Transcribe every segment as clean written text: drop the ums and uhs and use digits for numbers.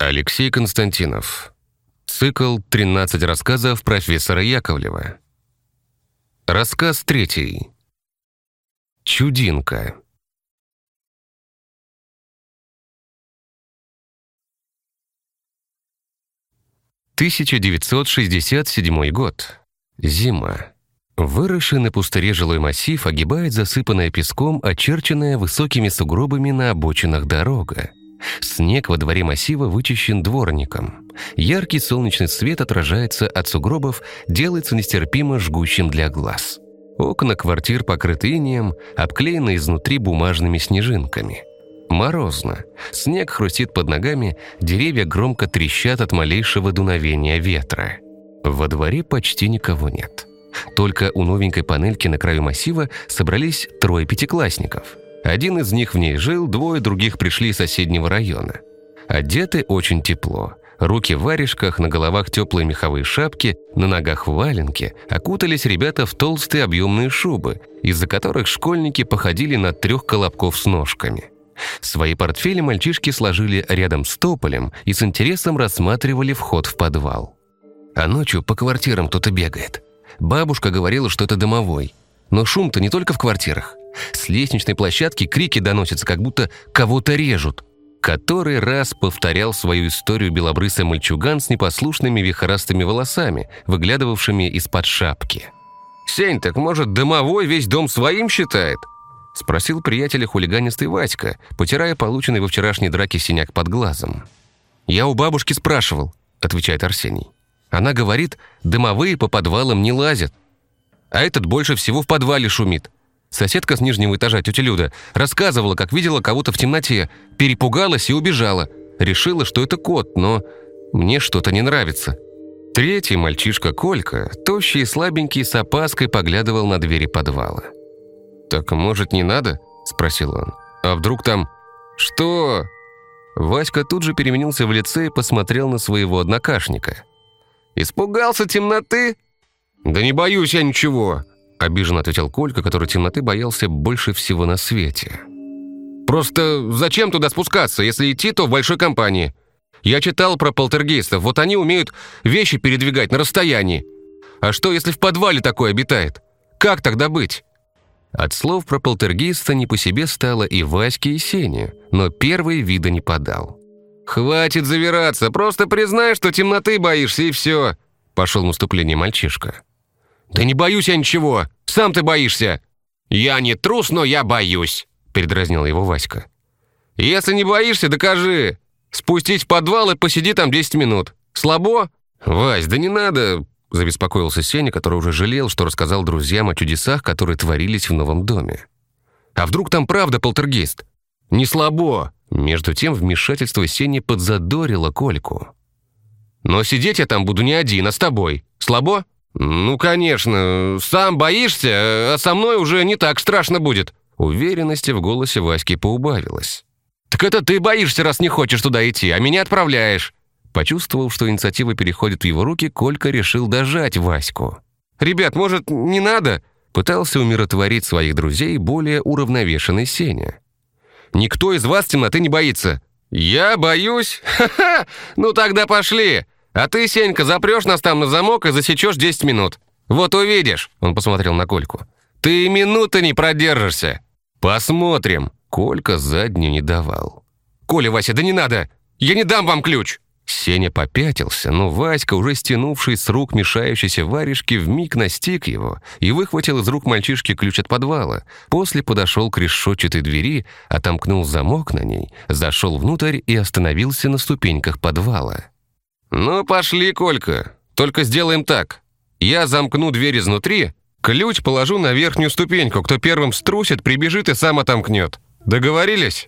Алексей Константинов. Цикл «13 рассказов профессора Яковлева». Рассказ 3. Чудинка. «1967 год. Зима. Выросший на пустыре жилой массив огибает засыпанная песком, очерченная высокими сугробами на обочинах дорога. Снег во дворе массива вычищен дворником. Яркий солнечный свет отражается от сугробов, делается нестерпимо жгущим для глаз. Окна квартир покрыты инеем, обклеены изнутри бумажными снежинками. Морозно. Снег хрустит под ногами, деревья громко трещат от малейшего дуновения ветра. Во дворе почти никого нет. Только у новенькой панельки на краю массива собрались 3 пятиклассников. Один из них в ней жил, 2 других пришли из соседнего района. Одеты очень тепло. Руки в варежках, на головах теплые меховые шапки, на ногах валенки. Окутались ребята в толстые объемные шубы, из-за которых школьники походили на 3 колобков с ножками. Свои портфели мальчишки сложили рядом с тополем и с интересом рассматривали вход в подвал. А ночью по квартирам кто-то бегает. Бабушка говорила, что это домовой. Но шум-то не только в квартирах. С лестничной площадки крики доносятся, как будто кого-то режут. Который раз повторял свою историю белобрысый мальчуган с непослушными вихрастыми волосами, выглядывавшими из-под шапки. «Сень, так может, домовой весь дом своим считает?» — спросил приятеля хулиганистый Васька, потирая полученный во вчерашней драке синяк под глазом. «Я у бабушки спрашивал», — отвечает Арсений. «Она говорит, домовые по подвалам не лазят. А этот больше всего в подвале шумит. Соседка с нижнего этажа, тетя Люда, рассказывала, как видела кого-то в темноте, перепугалась и убежала. Решила, что это кот, но мне что-то не нравится». 3-й мальчишка Колька, тощий и слабенький, с опаской поглядывал на двери подвала. «Так, может, не надо?» – спросил он. «А вдруг там...» «Что?» Васька тут же переменился в лице и посмотрел на своего однокашника. «Испугался темноты?» «Да не боюсь я ничего», – обиженно ответил Колька, который темноты боялся больше всего на свете. «Просто зачем туда спускаться, если идти, то в большой компании? Я читал про полтергейстов, вот они умеют вещи передвигать на расстоянии. А что, если в подвале такое обитает? Как тогда быть?» От слов про полтергейста не по себе стало и Ваське, и Сене, но первый вида не подал. «Хватит завираться, просто признай, что темноты боишься, и все», – пошел в наступление мальчишка. «Да не боюсь я ничего, сам ты боишься». «Я не трус, но я боюсь», – передразнил его Васька. «Если не боишься, докажи. Спустись в подвал и посиди там 10 минут. Слабо?» «Вась, да не надо», – забеспокоился Сеня, который уже жалел, что рассказал друзьям о чудесах, которые творились в новом доме. «А вдруг там правда полтергейст?» «Не слабо». Между тем вмешательство Сени подзадорило Кольку. «Но сидеть я там буду не один, а с тобой. Слабо?» «Ну, конечно. Сам боишься, а со мной уже не так страшно будет». Уверенности в голосе Васьки поубавилось. «Так это ты боишься, раз не хочешь туда идти, а меня отправляешь». Почувствовав, что инициатива переходит в его руки, Колька решил дожать Ваську. «Ребят, может, не надо?» Пытался умиротворить своих друзей более уравновешенный Сеня. «Никто из вас темноты не боится». «Я боюсь? Ха-ха! Ну тогда пошли! А ты, Сенька, запрешь нас там на замок и засечешь 10 минут. Вот увидишь!» Он посмотрел на Кольку. «Ты и минуты не продержишься!» «Посмотрим!» Колька заднюю не давал. «Коля, Вася, да не надо! Я не дам вам ключ!» Сеня попятился, но Васька, уже стянувший с рук мешающейся варежки, вмиг настиг его и выхватил из рук мальчишки ключ от подвала. После подошел к решетчатой двери, отомкнул замок на ней, зашел внутрь и остановился на ступеньках подвала. «Ну, пошли, Колька. Только сделаем так. Я замкну дверь изнутри, ключ положу на верхнюю ступеньку. Кто первым струсит, прибежит и сам отомкнет. Договорились?»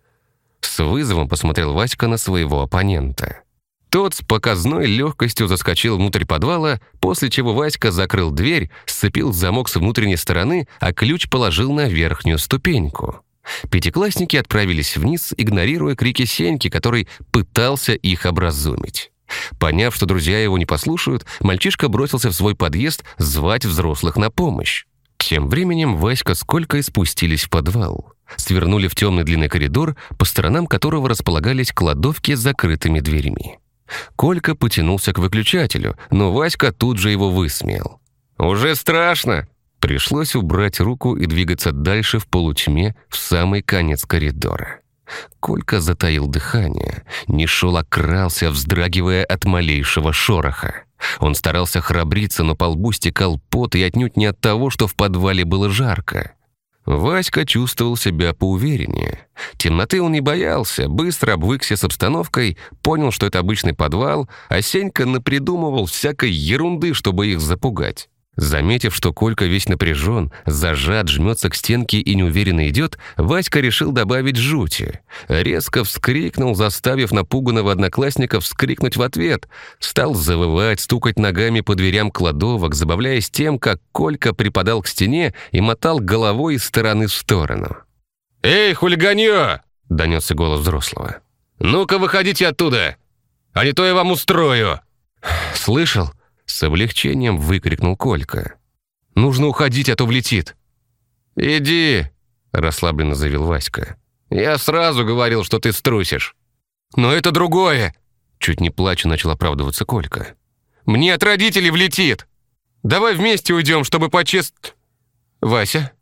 С вызовом посмотрел Васька на своего оппонента. Тот с показной легкостью заскочил внутрь подвала, после чего Васька закрыл дверь, сцепил замок с внутренней стороны, а ключ положил на верхнюю ступеньку. Пятиклассники отправились вниз, игнорируя крики Сеньки, который пытался их образумить. Поняв, что друзья его не послушают, мальчишка бросился в свой подъезд звать взрослых на помощь. Тем временем Васька с Колькой спустились в подвал. Свернули в темный длинный коридор, по сторонам которого располагались кладовки с закрытыми дверями. Колька потянулся к выключателю, но Васька тут же его высмеял. «Уже страшно!» Пришлось убрать руку и двигаться дальше в полутьме в самый конец коридора. Колька затаил дыхание, не шел, а крался, вздрагивая от малейшего шороха. Он старался храбриться, но по лбу стекал пот, и отнюдь не от того, что в подвале было жарко. Васька чувствовал себя поувереннее. Темноты он не боялся, быстро обвыкся с обстановкой, понял, что это обычный подвал, а Сенька напридумывал всякой ерунды, чтобы их запугать. Заметив, что Колька весь напряжен, зажат, жмется к стенке и неуверенно идет, Васька решил добавить жути. Резко вскрикнул, заставив напуганного одноклассника вскрикнуть в ответ. Стал завывать, стукать ногами по дверям кладовок, забавляясь тем, как Колька припадал к стене и мотал головой из стороны в сторону. «Эй, хулиганье!» — донесся голос взрослого. «Ну-ка, выходите оттуда, а не то я вам устрою!» «Слышал?» С облегчением выкрикнул Колька. «Нужно уходить, а то влетит». «Иди», — расслабленно заявил Васька. «Я сразу говорил, что ты струсишь». «Но это другое», — чуть не плача начал оправдываться Колька. «Мне от родителей влетит. Давай вместе уйдем, чтобы Вася?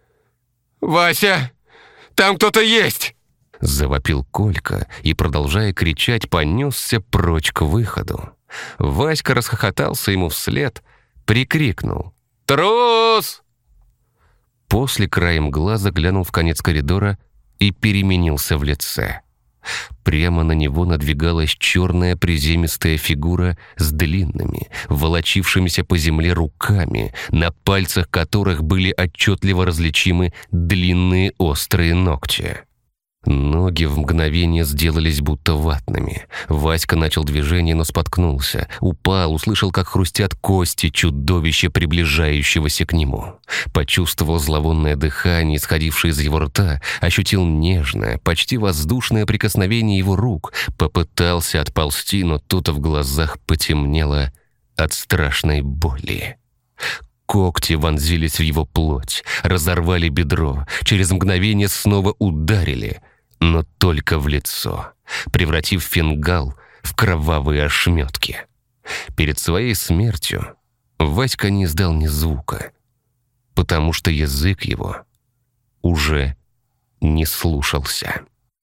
Вася, там кто-то есть!» Завопил Колька и, продолжая кричать, понесся прочь к выходу. Васька расхохотался ему вслед, прикрикнул: «Трус!» После краем глаза глянул в конец коридора и переменился в лице. Прямо на него надвигалась черная приземистая фигура с длинными, волочившимися по земле руками, на пальцах которых были отчетливо различимы длинные острые ногти. Ноги в мгновение сделались будто ватными. Васька начал движение, но споткнулся. Упал, услышал, как хрустят кости чудовища, приближающегося к нему. Почувствовал зловонное дыхание, исходившее из его рта, ощутил нежное, почти воздушное прикосновение его рук. Попытался отползти, но тут в глазах потемнело от страшной боли. Когти вонзились в его плоть, разорвали бедро, через мгновение снова ударили, но только в лицо, превратив фингал в кровавые ошметки. Перед своей смертью Васька не издал ни звука, потому что язык его уже не слушался.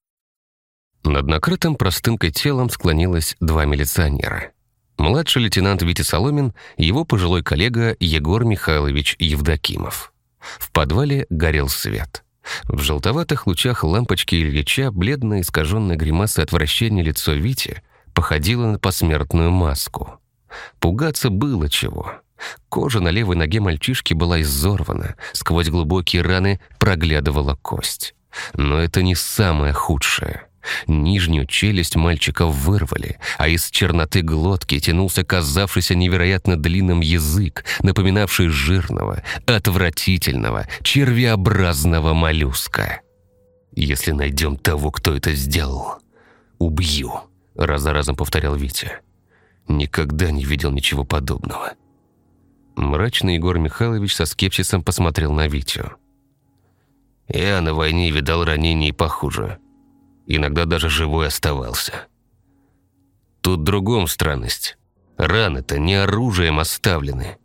Над накрытым простынкой телом склонилось 2 милиционера. Младший лейтенант Витя Соломин и его пожилой коллега Егор Михайлович Евдокимов. В подвале горел свет. В желтоватых лучах лампочки Ильича бледное искаженное гримасой отвращения лицо Вити походило на посмертную маску. Пугаться было чего. Кожа на левой ноге мальчишки была изорвана, сквозь глубокие раны проглядывала кость. Но это не самое худшее. Нижнюю челюсть мальчика вырвали, а из черноты глотки тянулся казавшийся невероятно длинным язык, напоминавший жирного, отвратительного, червеобразного моллюска. «Если найдем того, кто это сделал, убью», — раз за разом повторял Витя. Никогда не видел ничего подобного. Мрачный Егор Михайлович со скепсисом посмотрел на Витю. «Я на войне видал ранений похуже. Иногда даже живой оставался. Тут в другом странность. Раны-то не оружием оставлены.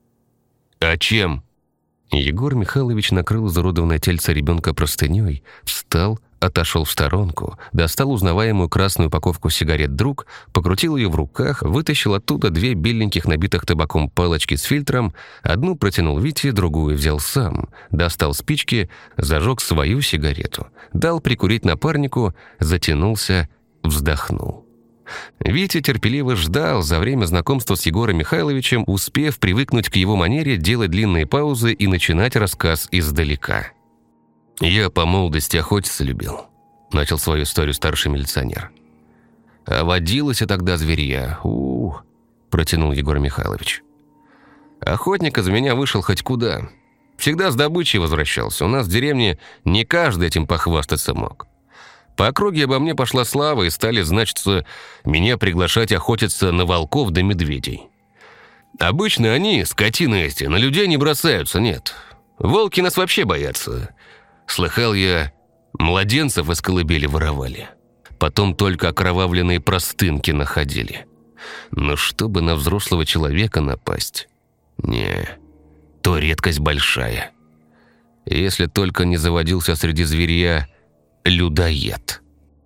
А чем?» Егор Михайлович накрыл изуродованное тельце ребенка простыней, встал, отошел в сторонку, достал узнаваемую красную упаковку сигарет «Друг», покрутил ее в руках, вытащил оттуда 2 беленьких набитых табаком палочки с фильтром, одну протянул Вите, другую взял сам, достал спички, зажег свою сигарету, дал прикурить напарнику, затянулся, вздохнул. Витя терпеливо ждал, за время знакомства с Егором Михайловичем, успев привыкнуть к его манере делать длинные паузы и начинать рассказ издалека. «Я по молодости охотиться любил», — начал свою историю старший милиционер. «А водилась и тогда зверья. Протянул Егор Михайлович. «Охотник из меня вышел хоть куда. Всегда с добычей возвращался. У нас в деревне не каждый этим похвастаться мог. По округе обо мне пошла слава, и стали, значится, меня приглашать охотиться на волков да медведей. Обычно они, скотины эти, на людей не бросаются, нет. Волки нас вообще боятся. Слыхал я, Младенцев из колыбели воровали. Потом только окровавленные простынки находили. Но чтобы на взрослого человека напасть... Не, то редкость большая. Если только не заводился среди зверья людоед.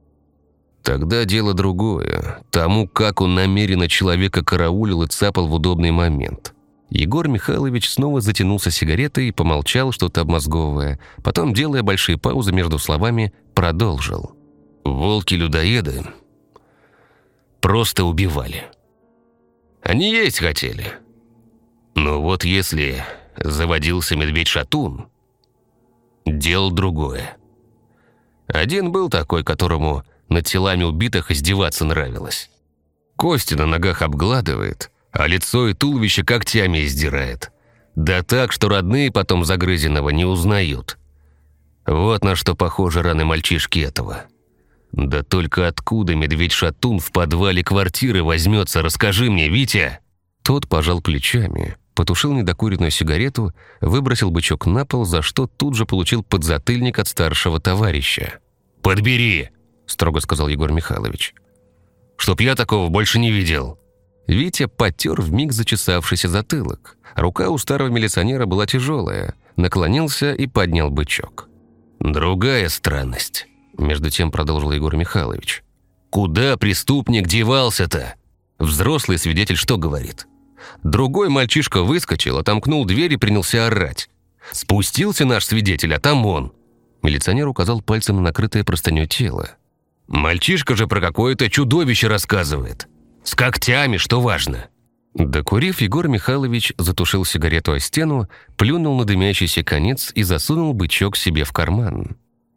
Тогда дело другое. Тому, как он намеренно человека караулил и цапал в удобный момент. Егор Михайлович снова затянулся сигаретой и помолчал, что-то обмозговывая. Потом, делая большие паузы между словами, продолжил. Волки-людоеды просто убивали. Они есть хотели. Но вот если заводился медведь-шатун, дело другое. Один был такой, которому над телами убитых издеваться нравилось. Кости на ногах обгладывает, а лицо и туловище когтями издирает. Да так, что родные потом загрызенного не узнают. Вот на что похожи раны мальчишки этого. Да только откуда медведь-шатун в подвале квартиры возьмется, расскажи мне, Витя!» Тот пожал плечами, потушил недокуренную сигарету, выбросил бычок на пол, за что тут же получил подзатыльник от старшего товарища. «Подбери!» – строго сказал Егор Михайлович. «Чтоб я такого больше не видел!» Витя потер вмиг зачесавшийся затылок. Рука у старого милиционера была тяжелая, наклонился и поднял бычок. «Другая странность», – между тем продолжил Егор Михайлович. «Куда преступник девался-то? Взрослый свидетель что говорит? Другой мальчишка выскочил, отомкнул дверь и принялся орать. Спустился наш свидетель, а там он». Милиционер указал пальцем на накрытое простыней тело. «Мальчишка же про какое-то чудовище рассказывает. С когтями, что важно». Докурив, Егор Михайлович затушил сигарету о стену, плюнул на дымящийся конец и засунул бычок себе в карман.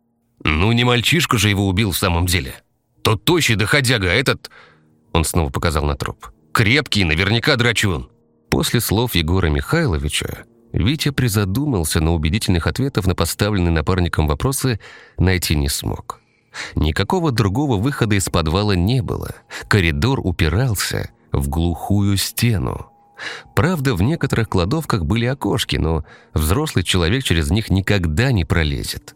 «Ну не мальчишка же его убил в самом деле. Тот тощий доходяга, а этот...» Он снова показал на труп. «Крепкий, наверняка драчун». После слов Егора Михайловича Витя призадумался, но убедительных ответов на поставленные напарником вопросы найти не смог. Никакого другого выхода из подвала не было. Коридор упирался в глухую стену. Правда, в некоторых кладовках были окошки, но взрослый человек через них никогда не пролезет.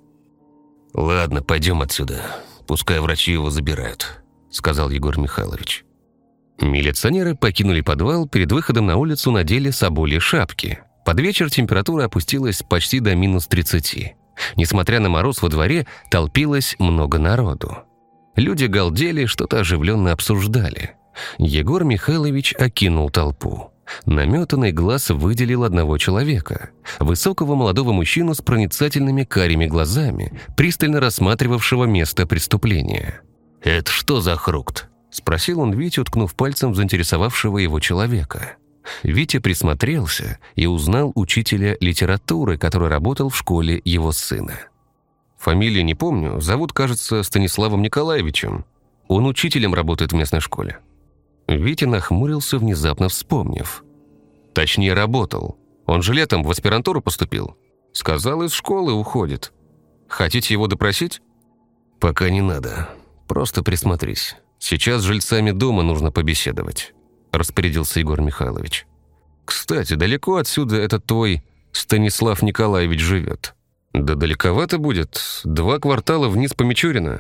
«Ладно, пойдем отсюда. Пускай врачи его забирают», — сказал Егор Михайлович. Милиционеры покинули подвал, перед выходом на улицу надели соболи шапки. Под вечер температура опустилась почти до -30. Несмотря на мороз, во дворе толпилось много народу. Люди галдели, что-то оживленно обсуждали. Егор Михайлович окинул толпу. Наметанный глаз выделил одного человека. Высокого молодого мужчину с проницательными карими глазами, пристально рассматривавшего место преступления. «Это что за хрукт?» – спросил он Витю, ткнув пальцем в заинтересовавшего его человека. Витя присмотрелся и узнал учителя литературы, который работал в школе его сына. Фамилию не помню, зовут, кажется, Станиславом Николаевичем. Он учителем работает в местной школе. Витя нахмурился, внезапно вспомнив. Точнее, работал. Он же летом в аспирантуру поступил. Сказал, из школы уходит. Хотите его допросить? Пока не надо. Просто присмотрись. Сейчас с жильцами дома нужно побеседовать. Распорядился Егор Михайлович. «Кстати, далеко отсюда этот твой Станислав Николаевич живет?» «Да далековато будет. 2 квартала вниз по Мичурина».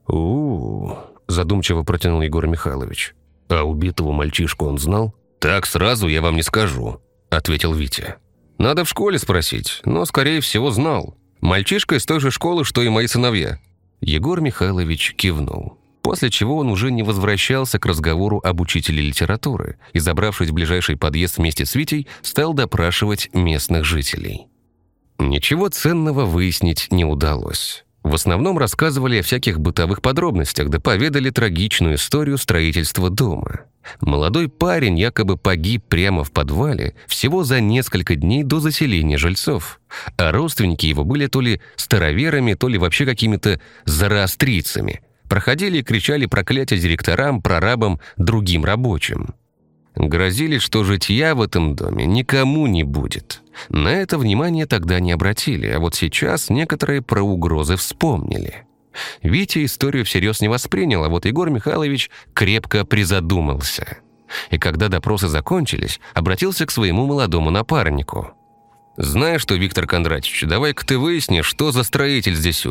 Задумчиво протянул Егор Михайлович. «А убитого мальчишку он знал?» «Так сразу я вам не скажу», — ответил Витя. «Надо в школе спросить, но, скорее всего, знал. Мальчишка из той же школы, что и мои сыновья». Егор Михайлович кивнул. После чего он уже не возвращался к разговору об учителе литературы и, забравшись в ближайший подъезд вместе с Витей, стал допрашивать местных жителей. Ничего ценного выяснить не удалось. В основном рассказывали о всяких бытовых подробностях, да поведали трагичную историю строительства дома. Молодой парень якобы погиб прямо в подвале всего за несколько дней до заселения жильцов, а родственники его были то ли староверами, то ли вообще какими-то зороастрийцами. Проходили и кричали проклятия директорам, прорабам, другим рабочим. Грозили, что житья в этом доме никому не будет. На это внимание тогда не обратили, а вот сейчас некоторые про угрозы вспомнили. Витя историю всерьез не воспринял, а вот Егор Михайлович крепко призадумался. И когда допросы закончились, обратился к своему молодому напарнику. «Знаешь что, Виктор Кондратьевич, давай-ка ты выясни, что за строитель здесь умер.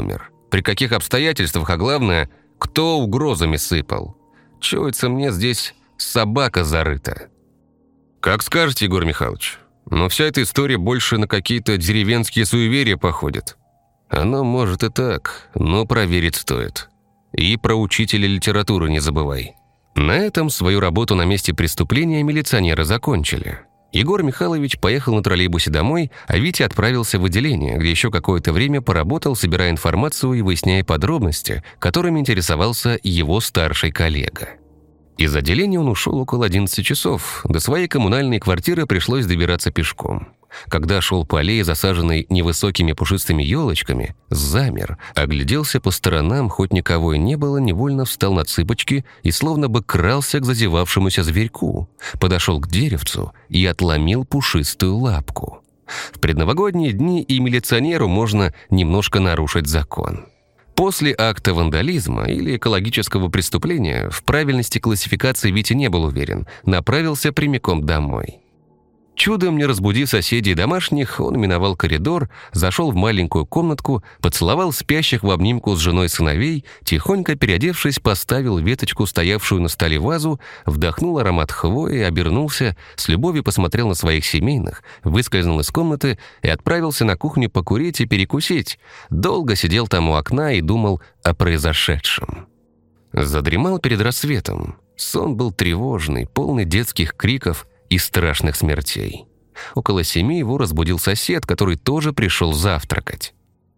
при каких обстоятельствах, а главное, кто угрозами сыпал. Чуется мне, здесь собака зарыта». «Как скажете, Егор Михайлович, но вся эта история больше на какие-то деревенские суеверия походит». «Оно может и так, но проверить стоит. И про учителя литературы не забывай». На этом свою работу на месте преступления милиционеры закончили. Егор Михайлович поехал на троллейбусе домой, а Витя отправился в отделение, где еще какое-то время поработал, собирая информацию и выясняя подробности, которыми интересовался его старший коллега. Из отделения он ушел около 11 часов. До своей коммунальной квартиры пришлось добираться пешком. Когда шел по аллее, засаженной невысокими пушистыми елочками, замер, огляделся по сторонам, хоть никого и не было, невольно встал на цыпочки и словно бы крался к зазевавшемуся зверьку, подошел к деревцу и отломил пушистую лапку. В предновогодние дни и милиционеру можно немножко нарушить закон. После акта вандализма или экологического преступления в правильности классификации Витя не был уверен, направился прямиком домой. Чудом не разбудив соседей и домашних, он миновал коридор, зашел в маленькую комнатку, поцеловал спящих в обнимку с женой сыновей, тихонько переодевшись, поставил веточку, стоявшую на столе вазу, вдохнул аромат хвои, обернулся, с любовью посмотрел на своих семейных, выскользнул из комнаты и отправился на кухню покурить и перекусить. Долго сидел там у окна и думал о произошедшем. Задремал перед рассветом. Сон был тревожный, полный детских криков и страшных смертей. Около 7 его разбудил сосед, который тоже пришел завтракать.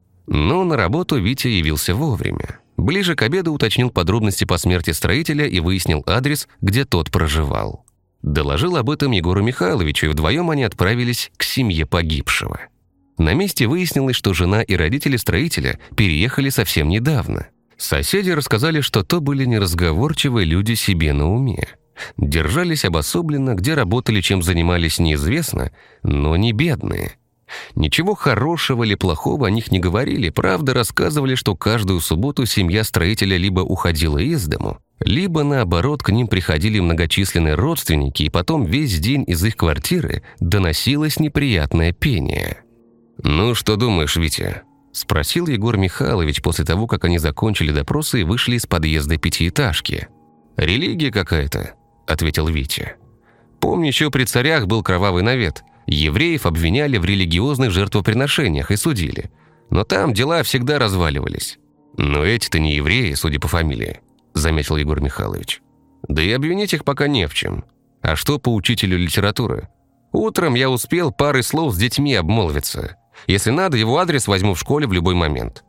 Но на работу Витя явился вовремя. Ближе к обеду уточнил подробности по смерти строителя и выяснил адрес, где тот проживал. Доложил об этом Егору Михайловичу, и вдвоем они отправились к семье погибшего. На месте выяснилось, что жена и родители строителя переехали совсем недавно. Соседи рассказали, что то были неразговорчивые люди себе на уме. Держались обособленно, где работали, чем занимались, неизвестно, но не бедные. Ничего хорошего или плохого о них не говорили, правда, рассказывали, что каждую субботу семья строителя либо уходила из дому, либо, наоборот, к ним приходили многочисленные родственники, и потом весь день из их квартиры доносилось неприятное пение. «Ну, что думаешь, Витя?» – спросил Егор Михайлович после того, как они закончили допросы и вышли из подъезда пятиэтажки. «Религия какая-то», – ответил Витя. «Помню, еще при царях был кровавый навет. Евреев обвиняли в религиозных жертвоприношениях и судили. Но там дела всегда разваливались». «Но эти-то не евреи, судя по фамилии», – заметил Егор Михайлович. «Да и обвинить их пока не в чем. А что по учителю литературы? Утром я успел парой слов с детьми обмолвиться. Если надо, его адрес возьму в школе в любой момент».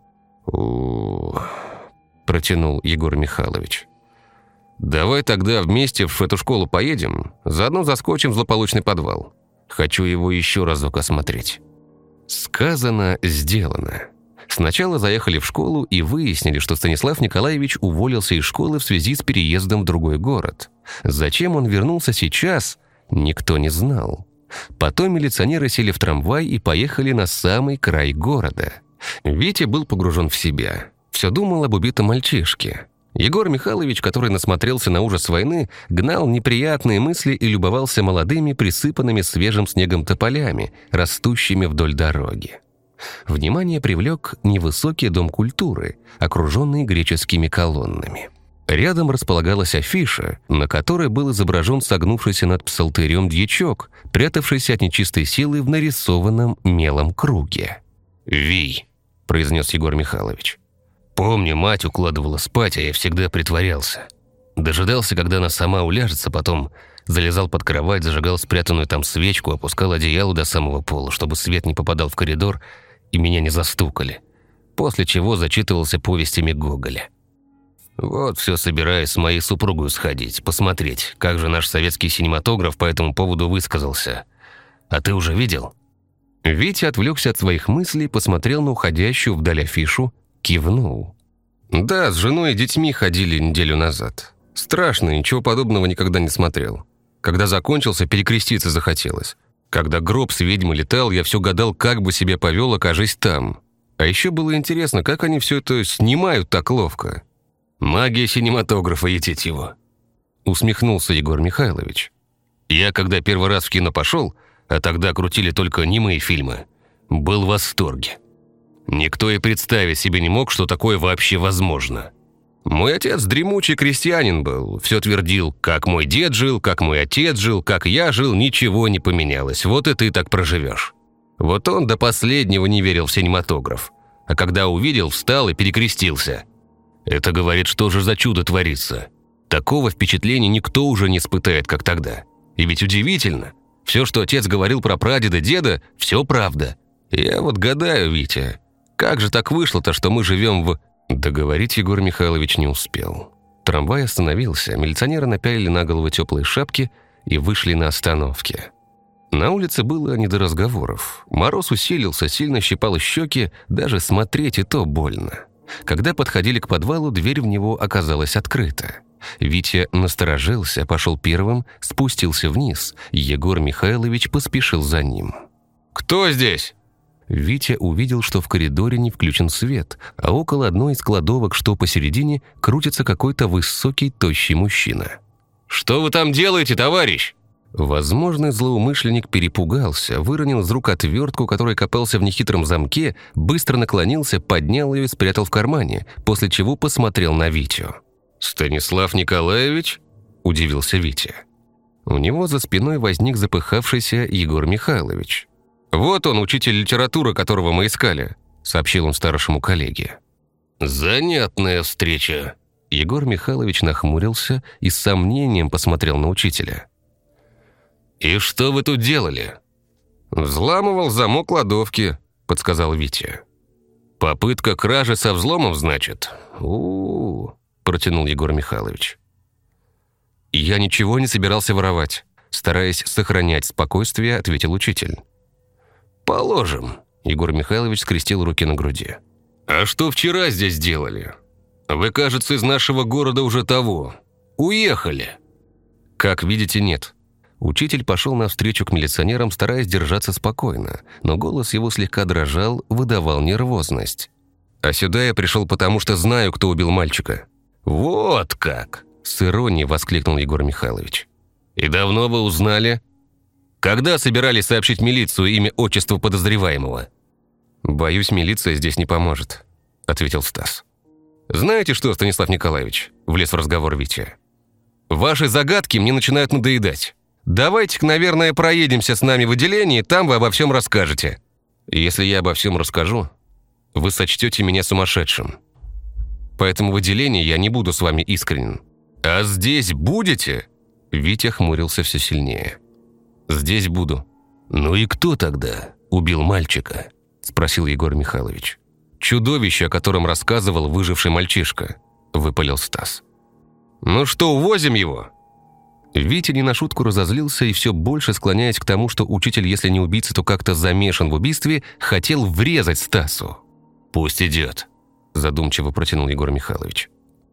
Протянул Егор Михайлович. «Давай тогда вместе в эту школу поедем, заодно заскочим в злополучный подвал. Хочу его еще разок осмотреть». Сказано, сделано. Сначала заехали в школу и выяснили, что Станислав Николаевич уволился из школы в связи с переездом в другой город. Зачем он вернулся сейчас, никто не знал. Потом милиционеры сели в трамвай и поехали на самый край города. Витя был погружен в себя. Все думал об убитом мальчишке. Егор Михайлович, который насмотрелся на ужас войны, гнал неприятные мысли и любовался молодыми, присыпанными свежим снегом тополями, растущими вдоль дороги. Внимание привлек невысокий дом культуры, окруженный греческими колоннами. Рядом располагалась афиша, на которой был изображен согнувшийся над псалтырем дьячок, прятавшийся от нечистой силы в нарисованном мелом круге. «Вий», – произнес Егор Михайлович. «Помню, мать укладывала спать, а я всегда притворялся. Дожидался, когда она сама уляжется, потом залезал под кровать, зажигал спрятанную там свечку, опускал одеяло до самого пола, чтобы свет не попадал в коридор и меня не застукали. После чего зачитывался повестями Гоголя. Вот все собираюсь с моей супругой сходить, посмотреть, как же наш советский синематограф по этому поводу высказался. А ты уже видел?» Витя отвлекся от своих мыслей, посмотрел на уходящую вдаль афишу, кивнул. «Да, с женой и детьми ходили неделю назад. Страшно, ничего подобного никогда не смотрел. Когда закончился, перекреститься захотелось. Когда гроб с ведьмой летал, я все гадал, как бы себя повел, окажись там. А еще было интересно, как они все это снимают так ловко. Магия синематографа, етить его!» Усмехнулся Егор Михайлович. «Я, когда первый раз в кино пошел, а тогда крутили только немые фильмы, был в восторге». Никто и представить себе не мог, что такое вообще возможно. Мой отец дремучий крестьянин был, все твердил, как мой дед жил, как мой отец жил, как я жил, ничего не поменялось, вот и ты так проживешь. Вот он до последнего не верил в синематограф, а когда увидел, встал и перекрестился. Это, говорит, что же за чудо творится? Такого впечатления никто уже не испытает, как тогда. И ведь удивительно, все, что отец говорил про прадеда-деда, все правда. Я вот гадаю, Витя, как же так вышло-то, что мы живем в... Договорить Егор Михайлович не успел. Трамвай остановился, милиционеры напялили на головы теплые шапки и вышли на остановке. На улице было не до разговоров. Мороз усилился, сильно щипал щеки, даже смотреть и то больно. Когда подходили к подвалу, дверь в него оказалась открыта. Витя насторожился, пошел первым, спустился вниз. Егор Михайлович поспешил за ним. «Кто здесь?» Витя увидел, что в коридоре не включен свет, а около одной из кладовок, что посередине, крутится какой-то высокий, тощий мужчина. «Что вы там делаете, товарищ?» Возможно, злоумышленник перепугался, выронил из рук отвертку, который копался в нехитром замке, быстро наклонился, поднял ее и спрятал в кармане, после чего посмотрел на Витю. «Станислав Николаевич?» – удивился Витя. У него за спиной возник запыхавшийся Егор Михайлович. «Вот он, учитель литературы, которого мы искали», – сообщил он старшему коллеге. «Занятная встреча». Егор Михайлович нахмурился и с сомнением посмотрел на учителя. «И что вы тут делали?» «Взламывал замок кладовки», – подсказал Витя. «Попытка кражи со взломом, значит?» «У-у-у», – протянул Егор Михайлович. «Я ничего не собирался воровать», – стараясь сохранять спокойствие, ответил учитель. «Положим», – Егор Михайлович скрестил руки на груди. «А что вчера здесь делали? Вы, кажется, из нашего города уже того. Уехали». «Как видите, нет». Учитель пошел навстречу к милиционерам, стараясь держаться спокойно, но голос его слегка дрожал, выдавал нервозность. «А сюда я пришел потому, что знаю, кто убил мальчика». «Вот как!» – с иронией воскликнул Егор Михайлович. «И давно вы узнали? Когда собирались сообщить милицию имя, отчество подозреваемого?» «Боюсь, милиция здесь не поможет», – ответил Стас. «Знаете что, Станислав Николаевич?» – влез в разговор Витя. «Ваши загадки мне начинают надоедать. Давайте-ка, наверное, проедемся с нами в отделение, там вы обо всем расскажете. Если я обо всем расскажу, вы сочтете меня сумасшедшим. Поэтому в отделении я не буду с вами искренен». «А здесь будете?» Витя хмурился все сильнее. «Здесь буду». «Ну и кто тогда убил мальчика?» – спросил Егор Михайлович. «Чудовище, о котором рассказывал выживший мальчишка», – выпалил Стас. «Ну что, увозим его?» Витя не на шутку разозлился и все больше, склоняясь к тому, что учитель, если не убийца, то как-то замешан в убийстве, хотел врезать Стасу. «Пусть идет», – задумчиво протянул Егор Михайлович.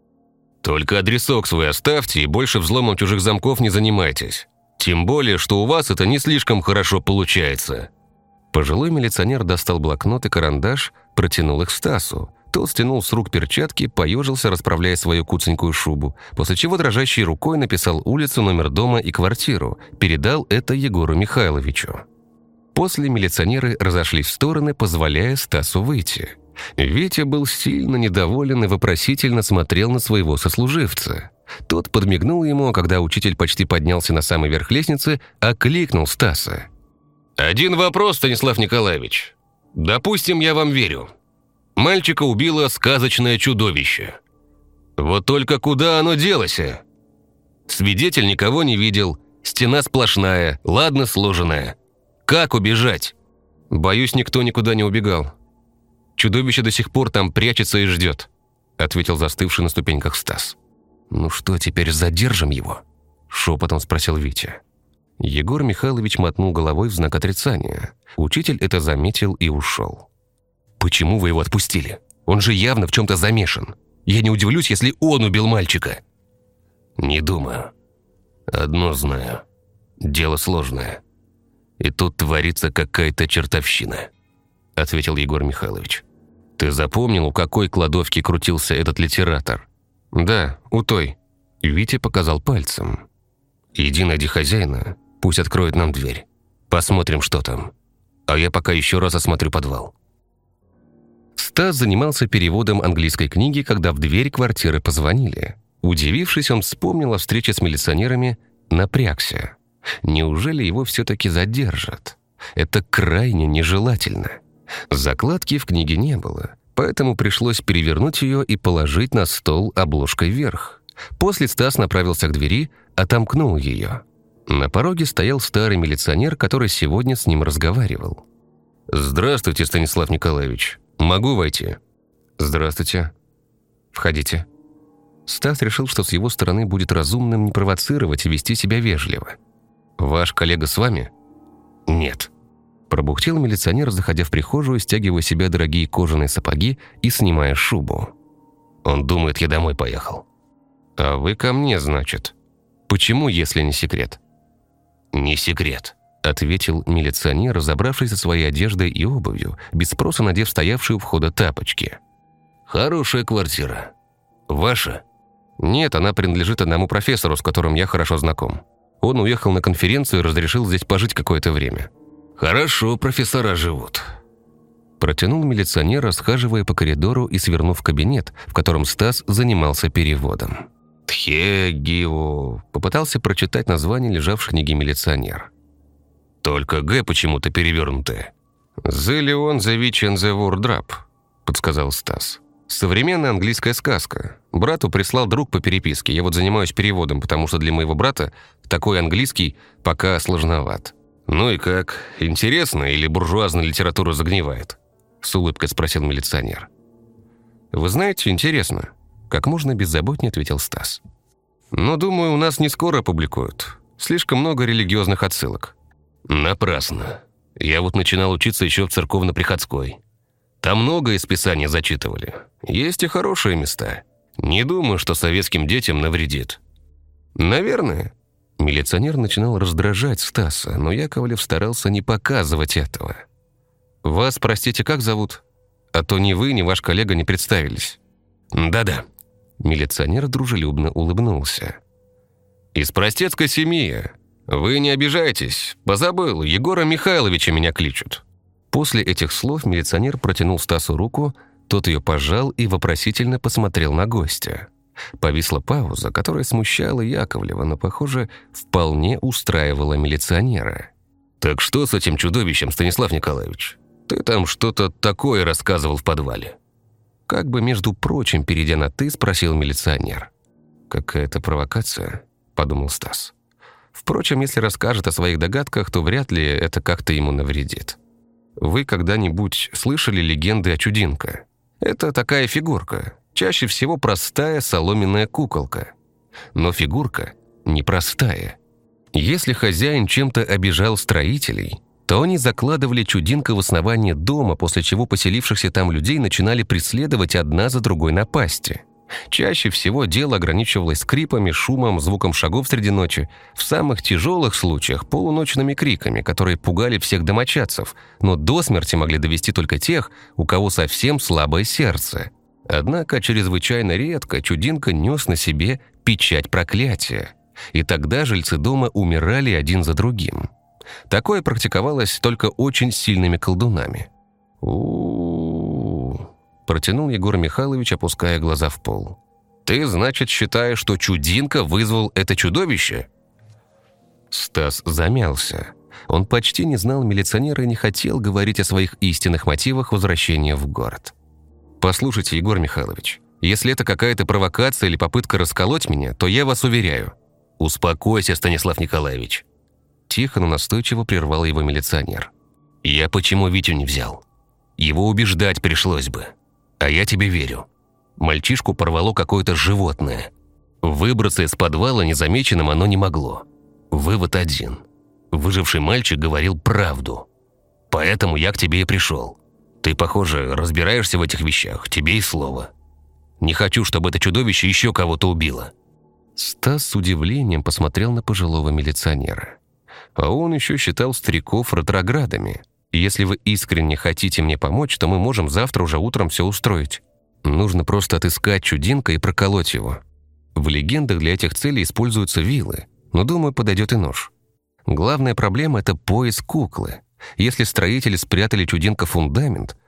«Только адресок свой оставьте и больше взломом чужих замков не занимайтесь. Тем более, что у вас это не слишком хорошо получается». Пожилой милиционер достал блокнот и карандаш, протянул их Стасу. Тот стянул с рук перчатки, поежился, расправляя свою куценькую шубу, после чего дрожащей рукой написал улицу, номер дома и квартиру, передал это Егору Михайловичу. После милиционеры разошлись в стороны, позволяя Стасу выйти. Витя был сильно недоволен и вопросительно смотрел на своего сослуживца. Тот подмигнул ему, а когда учитель почти поднялся на самый верх лестницы, окликнул Стаса. «Один вопрос, Станислав Николаевич. Допустим, я вам верю. Мальчика убило сказочное чудовище. Вот только куда оно делось? Свидетель никого не видел, стена сплошная, ладно сложенная. Как убежать?» «Боюсь, никто никуда не убегал. Чудовище до сих пор там прячется и ждет», – ответил застывший на ступеньках Стас. «Ну что, теперь задержим его?» – шепотом спросил Витя. Егор Михайлович мотнул головой в знак отрицания. Учитель это заметил и ушел. «Почему вы его отпустили? Он же явно в чем-то замешан. Я не удивлюсь, если он убил мальчика». «Не думаю. Одно знаю. Дело сложное. И тут творится какая-то чертовщина», – ответил Егор Михайлович. «Ты запомнил, у какой кладовки крутился этот литератор?» «Да, у той». Витя показал пальцем. «Иди найди хозяина, пусть откроет нам дверь. Посмотрим, что там. А я пока еще раз осмотрю подвал». Стас занимался переводом английской книги, когда в дверь квартиры позвонили. Удивившись, он вспомнил о встрече с милиционерами, напрягся. Неужели его все-таки задержат? Это крайне нежелательно. Закладки в книге не было, поэтому пришлось перевернуть ее и положить на стол обложкой вверх. После Стас направился к двери, отомкнул ее. На пороге стоял старый милиционер, который сегодня с ним разговаривал. «Здравствуйте, Станислав Николаевич. Могу войти?» «Здравствуйте. Входите». Стас решил, что с его стороны будет разумным не провоцировать и вести себя вежливо. «Ваш коллега с вами?» «Нет». Пробухтел милиционер, заходя в прихожую, стягивая с себя дорогие кожаные сапоги и снимая шубу. «Он думает, я домой поехал». «А вы ко мне, значит? Почему, если не секрет?» «Не секрет», — ответил милиционер, разобравшись со своей одеждой и обувью, без спроса надев стоявшие у входа тапочки. «Хорошая квартира. Ваша?» «Нет, она принадлежит одному профессору, с которым я хорошо знаком. Он уехал на конференцию и разрешил здесь пожить какое-то время». «Хорошо, профессора живут». Протянул милиционер, расхаживая по коридору и свернув в кабинет, в котором Стас занимался переводом. «Тхе-гио», попытался прочитать название лежавшей книги милиционер. «Только «Г» почему-то перевернутое». «The Leon the Witch and the Wardrobe», подсказал Стас. «Современная английская сказка. Брату прислал друг по переписке. Я вот занимаюсь переводом, потому что для моего брата такой английский пока сложноват». «Ну и как? Интересно или буржуазная литература загнивает?» С улыбкой спросил милиционер. «Вы знаете, интересно», как можно беззаботнее ответил Стас. «Но, думаю, у нас не скоро опубликуют. Слишком много религиозных отсылок». «Напрасно. Я вот начинал учиться еще в церковно-приходской. Там много из Писания зачитывали. Есть и хорошие места. Не думаю, что советским детям навредит». «Наверное». Милиционер начинал раздражать Стаса, но Яковлев старался не показывать этого. «Вас, простите, как зовут? А то ни вы, ни ваш коллега не представились». «Да-да». Милиционер дружелюбно улыбнулся. «Из простецкой семьи. Вы не обижайтесь. Позабыл, Егора Михайловича меня кличут». После этих слов милиционер протянул Стасу руку, тот ее пожал и вопросительно посмотрел на гостя. Повисла пауза, которая смущала Яковлева, но, похоже, вполне устраивала милиционера. «Так что с этим чудовищем, Станислав Николаевич? Ты там что-то такое рассказывал в подвале». Как бы, между прочим, перейдя на «ты», спросил милиционер. «Какая-то провокация?» – подумал Стас. Впрочем, если расскажет о своих догадках, то вряд ли это как-то ему навредит. Вы когда-нибудь слышали легенды о Чудинко? Это такая фигурка, чаще всего простая соломенная куколка. Но фигурка непростая. Если хозяин чем-то обижал строителей, то они закладывали Чудинко в основание дома, после чего поселившихся там людей начинали преследовать одна за другой напасти. Чаще всего дело ограничивалось скрипами, шумом, звуком шагов среди ночи, в самых тяжелых случаях полуночными криками, которые пугали всех домочадцев, но до смерти могли довести только тех, у кого совсем слабое сердце. Однако чрезвычайно редко Чудинко нес на себе печать проклятия, и тогда жильцы дома умирали один за другим. Такое практиковалось только очень сильными колдунами. Протянул Егор Михайлович, опуская глаза в пол. «Ты, значит, считаешь, что Чудинко вызвал это чудовище?» Стас замялся. Он почти не знал милиционера и не хотел говорить о своих истинных мотивах возвращения в город. «Послушайте, Егор Михайлович, если это какая-то провокация или попытка расколоть меня, то я вас уверяю». «Успокойся, Станислав Николаевич». Тихо, но настойчиво прервал его милиционер. «Я почему Витю не взял? Его убеждать пришлось бы. А я тебе верю. Мальчишку порвало какое-то животное. Выбраться из подвала незамеченным оно не могло. Вывод один. Выживший мальчик говорил правду. Поэтому я к тебе и пришел. Ты, похоже, разбираешься в этих вещах, тебе и слово. Не хочу, чтобы это чудовище еще кого-то убило». Стас с удивлением посмотрел на пожилого милиционера. А он еще считал стариков ретроградами. «Если вы искренне хотите мне помочь, то мы можем завтра уже утром все устроить. Нужно просто отыскать Чудинко и проколоть его. В легендах для этих целей используются вилы, но, думаю, подойдет и нож. Главная проблема – это поиск куклы. Если строители спрятали Чудинко в фундамент,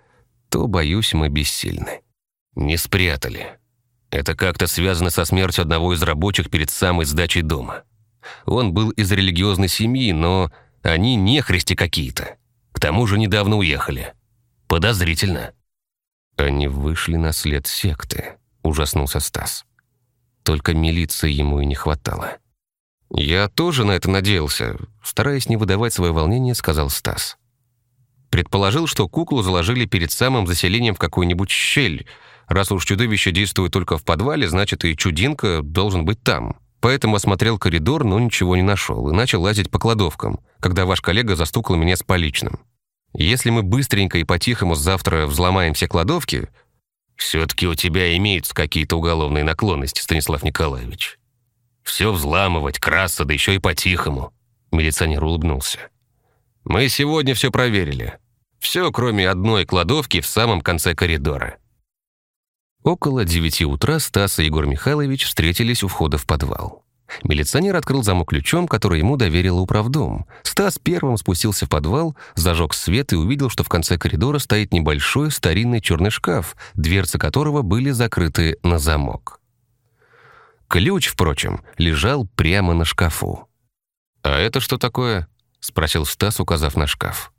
то, боюсь, мы бессильны». «Не спрятали. Это как-то связано со смертью одного из рабочих перед самой сдачей дома. Он был из религиозной семьи, но они нехристи какие-то. К тому же недавно уехали. Подозрительно». «Они вышли на след секты», — ужаснулся Стас. «Только милиции ему и не хватало». «Я тоже на это надеялся», — стараясь не выдавать свое волнение, сказал Стас. «Предположил, что куклу заложили перед самым заселением в какую-нибудь щель. Раз уж чудовище действует только в подвале, значит, и чудинка должен быть там. Поэтому осмотрел коридор, но ничего не нашел, и начал лазить по кладовкам, когда ваш коллега застукал меня с поличным. Если мы быстренько и по-тихому завтра взломаем все кладовки...» «Все-таки у тебя имеются какие-то уголовные наклонности, Станислав Николаевич. Все взламывать, красться, да еще и по-тихому». Милиционер улыбнулся. «Мы сегодня все проверили. Все, кроме одной кладовки в самом конце коридора». Около 9 утра Стас и Егор Михайлович встретились у входа в подвал. Милиционер открыл замок ключом, который ему доверил управдом. Стас первым спустился в подвал, зажег свет и увидел, что в конце коридора стоит небольшой старинный черный шкаф, дверцы которого были закрыты на замок. Ключ, впрочем, лежал прямо на шкафу. «А это что такое?» — спросил Стас, указав на шкаф.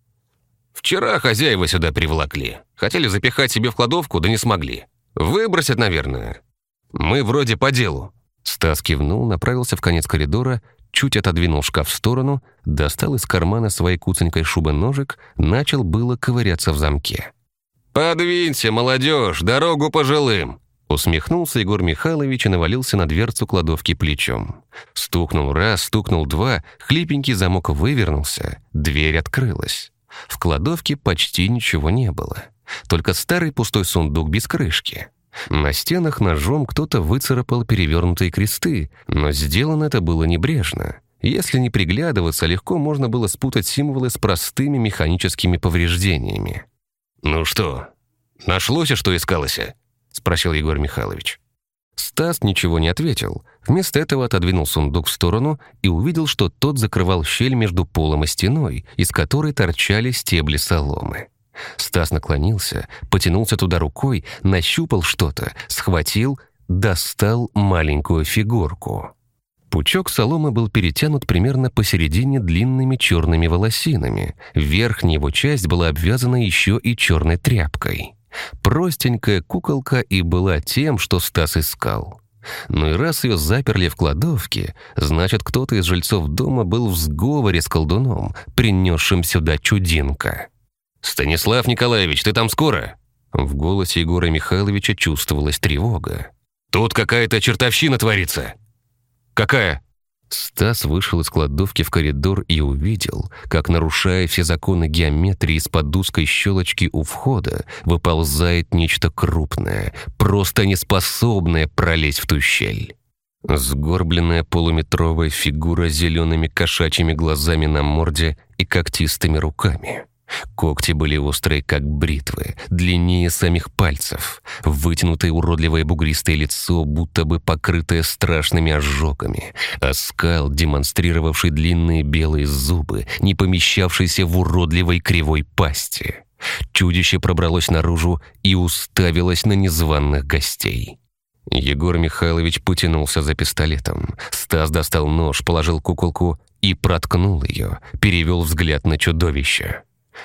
«Вчера хозяева сюда приволокли. Хотели запихать себе в кладовку, да не смогли. Выбросят, наверное. Мы вроде по делу». Стас кивнул, направился в конец коридора, чуть отодвинул шкаф в сторону, достал из кармана своей куценькой шубы ножик, начал было ковыряться в замке. «Подвинься, молодежь, дорогу пожилым!» Усмехнулся Егор Михайлович и навалился на дверцу кладовки плечом. Стукнул раз, стукнул два, хлипенький замок вывернулся, дверь открылась. В кладовке почти ничего не было, только старый пустой сундук без крышки. На стенах ножом кто-то выцарапал перевернутые кресты, но сделано это было небрежно. Если не приглядываться, легко можно было спутать символы с простыми механическими повреждениями. «Ну что, нашлось, что искалось?» — спросил Егор Михайлович. Стас ничего не ответил. Вместо этого отодвинул сундук в сторону и увидел, что тот закрывал щель между полом и стеной, из которой торчали стебли соломы. Стас наклонился, потянулся туда рукой, нащупал что-то, схватил, достал маленькую фигурку. Пучок соломы был перетянут примерно посередине длинными черными волосинами. Верхняя его часть была обвязана еще и черной тряпкой. Простенькая куколка и была тем, что Стас искал. Ну и раз ее заперли в кладовке, значит, кто-то из жильцов дома был в сговоре с колдуном, принесшим сюда чудинка. «Станислав Николаевич, ты там скоро?» В голосе Егора Михайловича чувствовалась тревога. «Тут какая-то чертовщина творится». «Какая?» Стас вышел из кладовки в коридор и увидел, как, нарушая все законы геометрии, из-под узкой щелочки у входа выползает нечто крупное, просто неспособное пролезть в ту щель. Сгорбленная полуметровая фигура с зелеными кошачьими глазами на морде и когтистыми руками. Когти были острые, как бритвы, длиннее самих пальцев. Вытянутое уродливое бугристое лицо, будто бы покрытое страшными ожогами. Оскал, демонстрировавший длинные белые зубы, не помещавшиеся в уродливой кривой пасти. Чудище пробралось наружу и уставилось на незваных гостей. Егор Михайлович потянулся за пистолетом. Стас достал нож, положил куколку и проткнул ее, перевел взгляд на чудовище.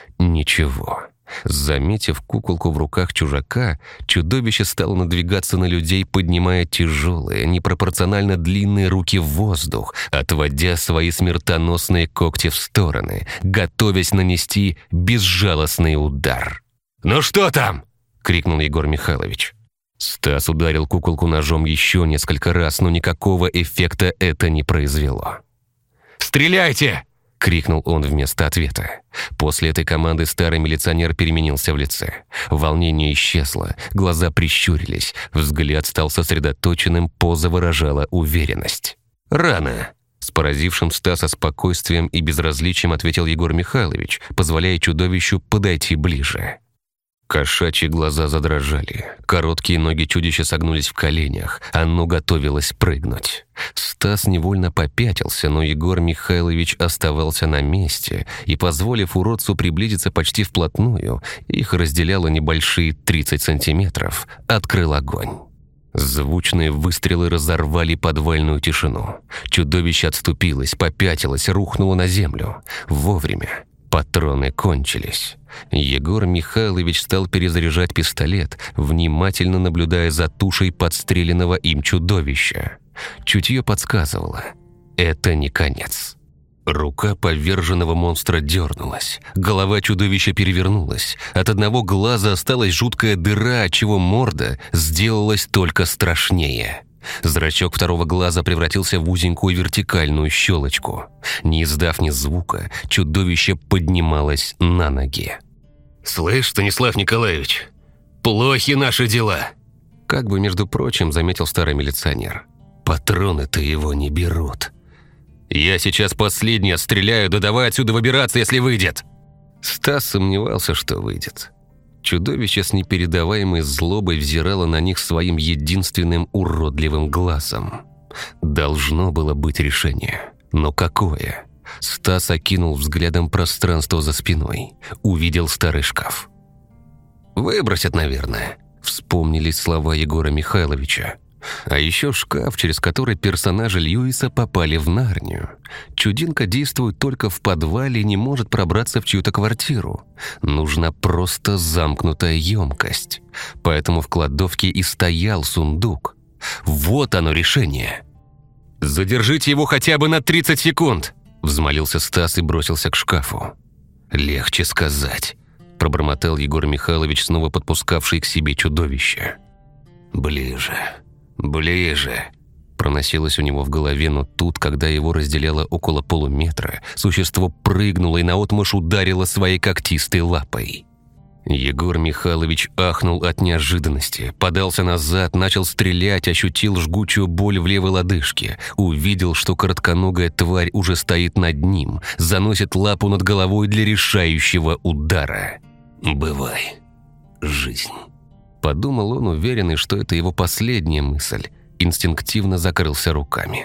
Ничего. Заметив куколку в руках чужака, чудовище стало надвигаться на людей, поднимая тяжелые, непропорционально длинные руки в воздух, отводя свои смертоносные когти в стороны, готовясь нанести безжалостный удар. «Ну что там?» — крикнул Егор Михайлович. Стас ударил куколку ножом еще несколько раз, но никакого эффекта это не произвело. «Стреляйте!» — крикнул он вместо ответа. После этой команды старый милиционер переменился в лице. Волнение исчезло, глаза прищурились, взгляд стал сосредоточенным, поза выражала уверенность. «Рано!» — с поразившим Стаса спокойствием и безразличием ответил Егор Михайлович, позволяя чудовищу подойти ближе. Кошачьи глаза задрожали, короткие ноги чудища согнулись в коленях, оно готовилось прыгнуть. Стас невольно попятился, но Егор Михайлович оставался на месте и, позволив уродцу приблизиться почти вплотную, их разделяло небольшие 30 сантиметров, открыл огонь. Звучные выстрелы разорвали подвальную тишину. Чудовище отступилось, попятилось, рухнуло на землю. Вовремя. Патроны кончились. Егор Михайлович стал перезаряжать пистолет, внимательно наблюдая за тушей подстреленного им чудовища. Чутье подсказывало – это не конец. Рука поверженного монстра дернулась, голова чудовища перевернулась, от одного глаза осталась жуткая дыра, отчего морда сделалась только страшнее. Зрачок второго глаза превратился в узенькую вертикальную щелочку. Не издав ни звука, чудовище поднималось на ноги. «Слышь, Станислав Николаевич, плохи наши дела!» Как бы, между прочим, заметил старый милиционер. «Патроны-то его не берут. Я сейчас последний отстреляю, да давай отсюда выбираться, если выйдет!» Стас сомневался, что выйдет. Чудовище с непередаваемой злобой взирало на них своим единственным уродливым глазом. Должно было быть решение. Но какое? Стас окинул взглядом пространство за спиной. Увидел старый шкаф. «Выбросят, наверное», — вспомнились слова Егора Михайловича. А еще шкаф, через который персонажи Льюиса попали в Нарнию. Чудинка действует только в подвале и не может пробраться в чью-то квартиру. Нужна просто замкнутая емкость. Поэтому в кладовке и стоял сундук. Вот оно решение. «Задержите его хотя бы на 30 секунд!» — взмолился Стас и бросился к шкафу. «Легче сказать», — пробормотал Егор Михайлович, снова подпускавший к себе чудовище. «Ближе. Ближе!» Проносилось у него в голове, но тут, когда его разделяло около полуметра, существо прыгнуло и наотмашь ударило своей когтистой лапой. Егор Михайлович ахнул от неожиданности, подался назад, начал стрелять, ощутил жгучую боль в левой лодыжке, увидел, что коротконогая тварь уже стоит над ним, заносит лапу над головой для решающего удара. «Бывай, жизнь!» Подумал он, уверенный, что это его последняя мысль, инстинктивно закрылся руками.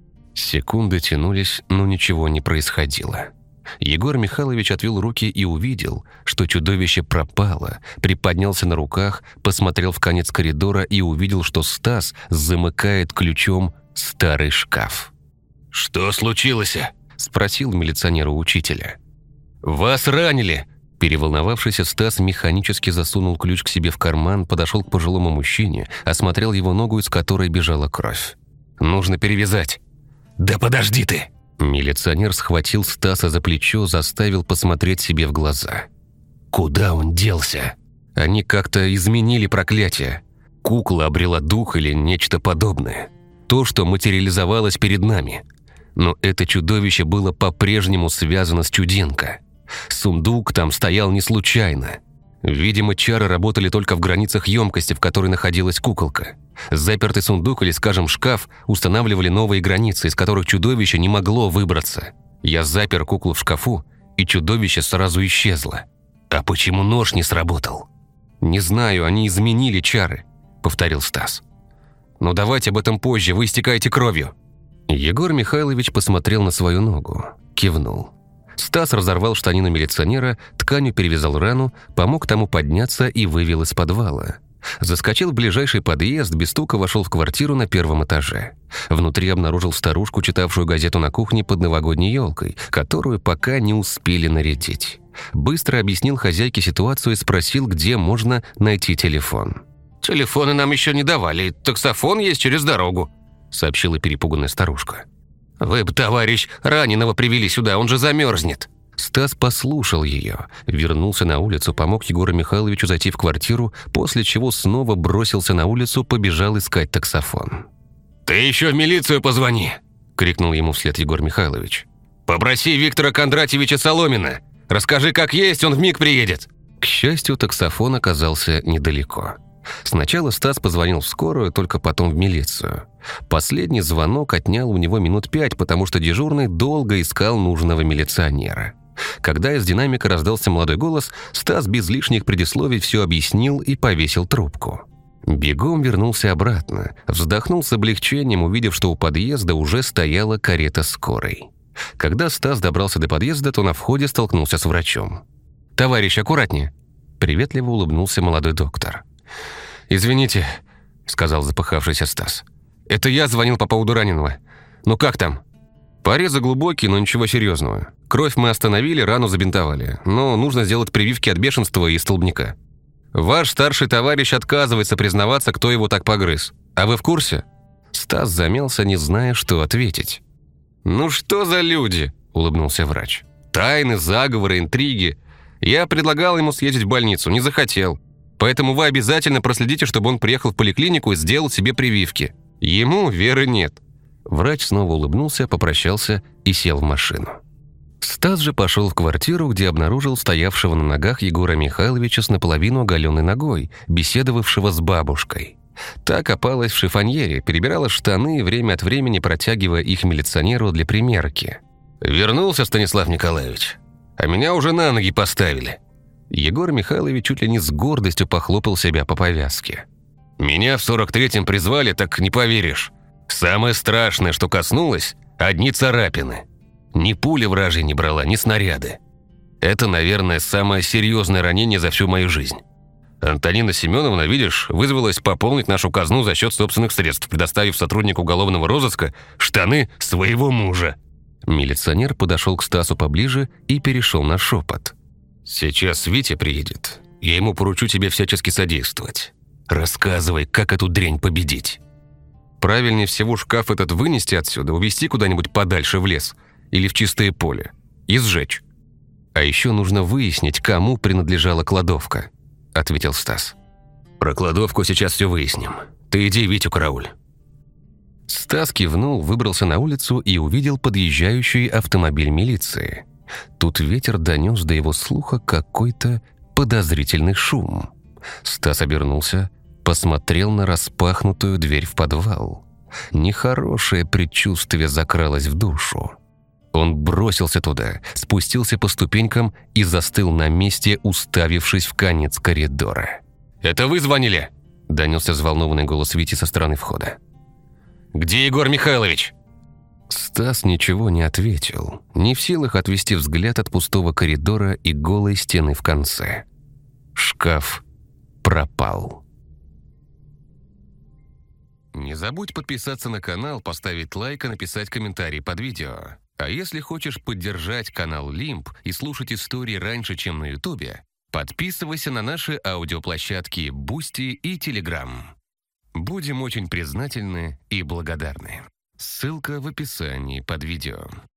Секунды тянулись, но ничего не происходило. Егор Михайлович отвел руки и увидел, что чудовище пропало, приподнялся на руках, посмотрел в конец коридора и увидел, что Стас замыкает ключом старый шкаф. «Что случилось?» – спросил милиционер у учителя. «Вас ранили!» Переволновавшийся Стас механически засунул ключ к себе в карман, подошел к пожилому мужчине, осмотрел его ногу, из которой бежала кровь. «Нужно перевязать». «Да подожди ты!» Милиционер схватил Стаса за плечо, заставил посмотреть себе в глаза. «Куда он делся?» Они как-то изменили проклятие. Кукла обрела дух или нечто подобное. То, что материализовалось перед нами. Но это чудовище было по-прежнему связано с Чуденко. Сундук там стоял не случайно. Видимо, чары работали только в границах емкости, в которой находилась куколка. Запертый сундук или, скажем, шкаф устанавливали новые границы, из которых чудовище не могло выбраться. Я запер куклу в шкафу, и чудовище сразу исчезло. «А почему нож не сработал?» «Не знаю, они изменили чары», — повторил Стас. «Но давайте об этом позже, вы истекаете кровью». Егор Михайлович посмотрел на свою ногу, кивнул. Стас разорвал штанину милиционера, тканью перевязал рану, помог тому подняться и вывел из подвала. Заскочил в ближайший подъезд, без стука вошел в квартиру на первом этаже. Внутри обнаружил старушку, читавшую газету на кухне под новогодней елкой, которую пока не успели нарядить. Быстро объяснил хозяйке ситуацию и спросил, где можно найти телефон. «Телефоны нам еще не давали, таксофон есть через дорогу», — сообщила перепуганная старушка. «Вы бы, товарищ, раненого привели сюда, он же замерзнет». Стас послушал ее, вернулся на улицу, помог Егору Михайловичу зайти в квартиру, после чего снова бросился на улицу, побежал искать таксофон. «Ты еще в милицию позвони!» — крикнул ему вслед Егор Михайлович. «Попроси Виктора Кондратьевича Соломина. Расскажи, как есть, он вмиг приедет». К счастью, таксофон оказался недалеко. Сначала Стас позвонил в скорую, только потом в милицию. Последний звонок отнял у него минут 5, потому что дежурный долго искал нужного милиционера. Когда из динамика раздался молодой голос, Стас без лишних предисловий все объяснил и повесил трубку. Бегом вернулся обратно, вздохнул с облегчением, увидев, что у подъезда уже стояла карета скорой. Когда Стас добрался до подъезда, то на входе столкнулся с врачом. «Товарищ, аккуратнее!» – приветливо улыбнулся молодой доктор. «Извините», – сказал запыхавшийся Стас. «Это я звонил по поводу раненого. Ну как там?» «Порезы глубокие, но ничего серьезного. Кровь мы остановили, рану забинтовали. Но нужно сделать прививки от бешенства и столбняка. Ваш старший товарищ отказывается признаваться, кто его так погрыз. А вы в курсе?» Стас замялся, не зная, что ответить. «Ну что за люди?» – улыбнулся врач. «Тайны, заговоры, интриги. Я предлагал ему съездить в больницу, не захотел. Поэтому вы обязательно проследите, чтобы он приехал в поликлинику и сделал себе прививки. Ему веры нет». Врач снова улыбнулся, попрощался и сел в машину. Стас же пошел в квартиру, где обнаружил стоявшего на ногах Егора Михайловича с наполовину оголенной ногой, беседовавшего с бабушкой. Та копалась в шифоньере, перебирала штаны, время от времени протягивая их милиционеру для примерки. «Вернулся Станислав Николаевич, а меня уже на ноги поставили». Егор Михайлович чуть ли не с гордостью похлопал себя по повязке. «Меня в 43-м призвали, так не поверишь. Самое страшное, что коснулось – одни царапины. Ни пули вражьей не брала, ни снаряды. Это, наверное, самое серьезное ранение за всю мою жизнь. Антонина Семеновна, видишь, вызвалась пополнить нашу казну за счет собственных средств, предоставив сотруднику уголовного розыска штаны своего мужа». Милиционер подошел к Стасу поближе и перешел на шепот. «Сейчас Витя приедет. Я ему поручу тебе всячески содействовать. Рассказывай, как эту дрянь победить. Правильнее всего шкаф этот вынести отсюда, увезти куда-нибудь подальше в лес или в чистое поле и сжечь. А еще нужно выяснить, кому принадлежала кладовка», – ответил Стас. «Про кладовку сейчас все выясним. Ты иди Витю карауль». Стас кивнул, выбрался на улицу и увидел подъезжающий автомобиль милиции. Тут ветер донес до его слуха какой-то подозрительный шум. Стас обернулся, посмотрел на распахнутую дверь в подвал. Нехорошее предчувствие закралось в душу. Он бросился туда, спустился по ступенькам и застыл на месте, уставившись в конец коридора. «Это вы звонили?» – донесся взволнованный голос Вити со стороны входа. «Где Егор Михайлович?» Стас ничего не ответил, не в силах отвести взгляд от пустого коридора и голой стены в конце. Шкаф пропал. Не забудь подписаться на канал, поставить лайк и написать комментарий под видео. А если хочешь поддержать канал Лимб и слушать истории раньше, чем на Ютубе, подписывайся на наши аудиоплощадки Бусти и Телеграм. Будем очень признательны и благодарны. Ссылка в описании под видео.